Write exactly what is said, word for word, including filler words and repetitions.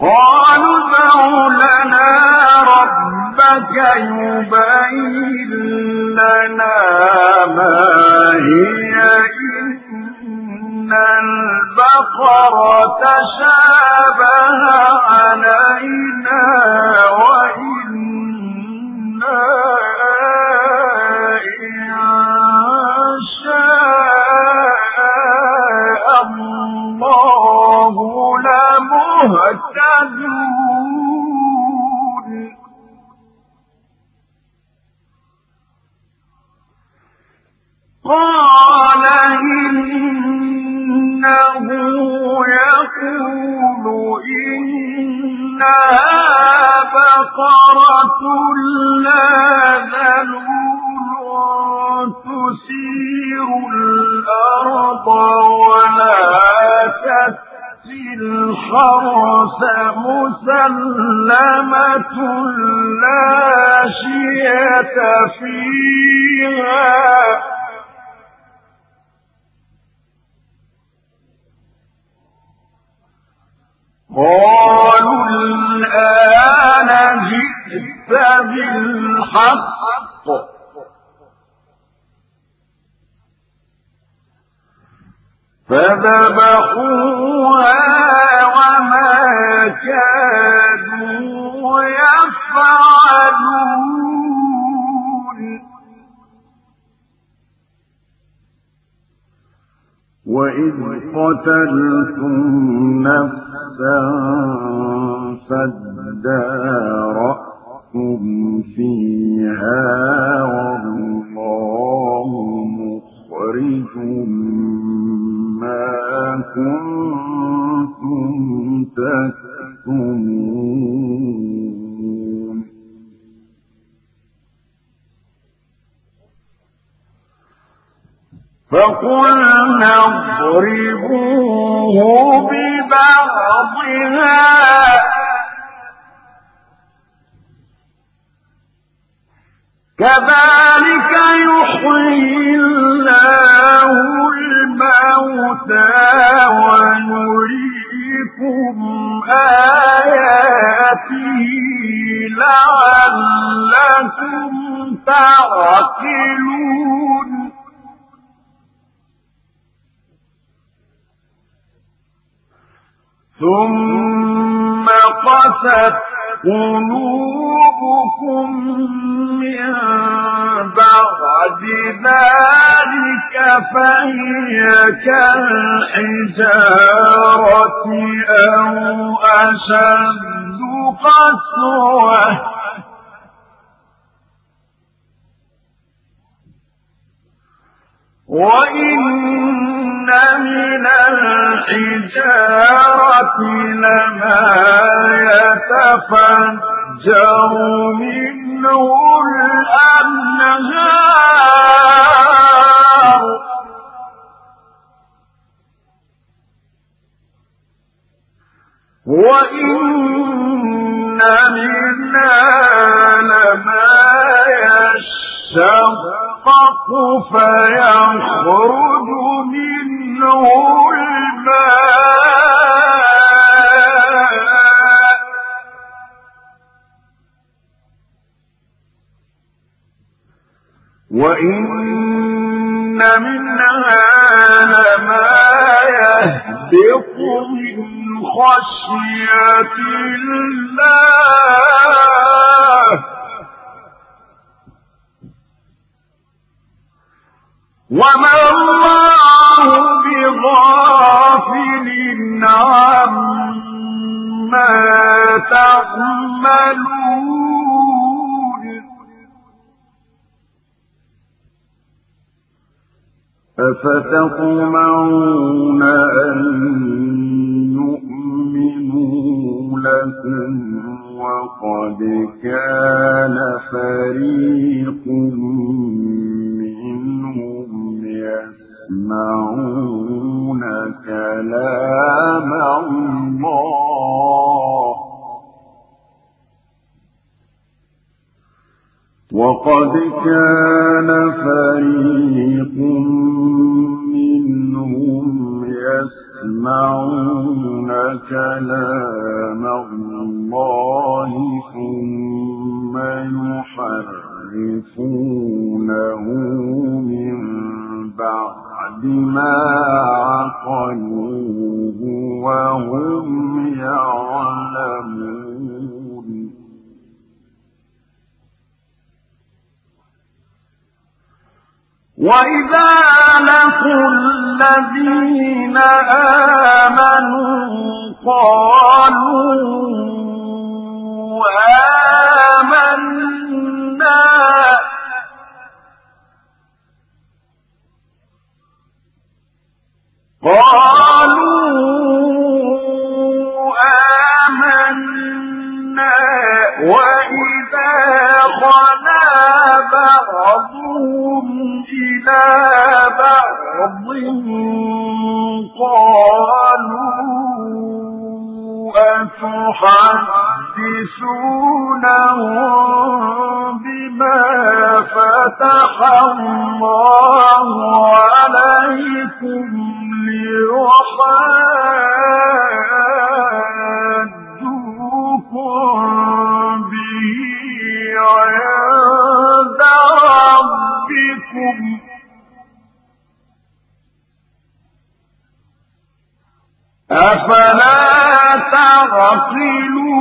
قالوا ادع لنا ربك يبين لنا ما هي إن البقرة تشابه علينا وإنا إن شاء الله لمهتدون. قال إنه يقول إنها بقرة لا ذلول تثير الأرض ولا تسقي الحرث مسلمة لا شية فيها. قالوا الآن جئت بالحق فذبحوها وما كادوا يفعلون. وإذ قتلتم نفسا فادارأتم فيها والله مخرج ما كنتم تكتمون. فقلنا اضربوه ببعضها كذلك يحيي الله الموتى ويريكم آياته لعلكم تعقلون. ثم قست قلوبكم من بعد ذلك فهي كالحجارة أو أشد قسوة. وإن من الحجارة لما يتفجر منه الأنهار وإن منها لما يشقق فيخرج منه الماء وإن منها لما يهبط من خشية الله وما الله بغافل عما تعملون. أفتطمعون أن يؤمنوا لكم وقد كان فريق منهم يسمعون كلام الله وقد كان فريق منهم يسمعون كلام الله ثم يحرفونه من بعد ما عقلوه وهم يعلمون وإذا لقوا الذين آمنوا قالوا آمنا قالوا آمنا وإذا خلا بعضهم إلى بعض قالوا أتحدثونهم بما فتح الله عليكم ليحاجوكم به عند ربكم أفلا تعقلون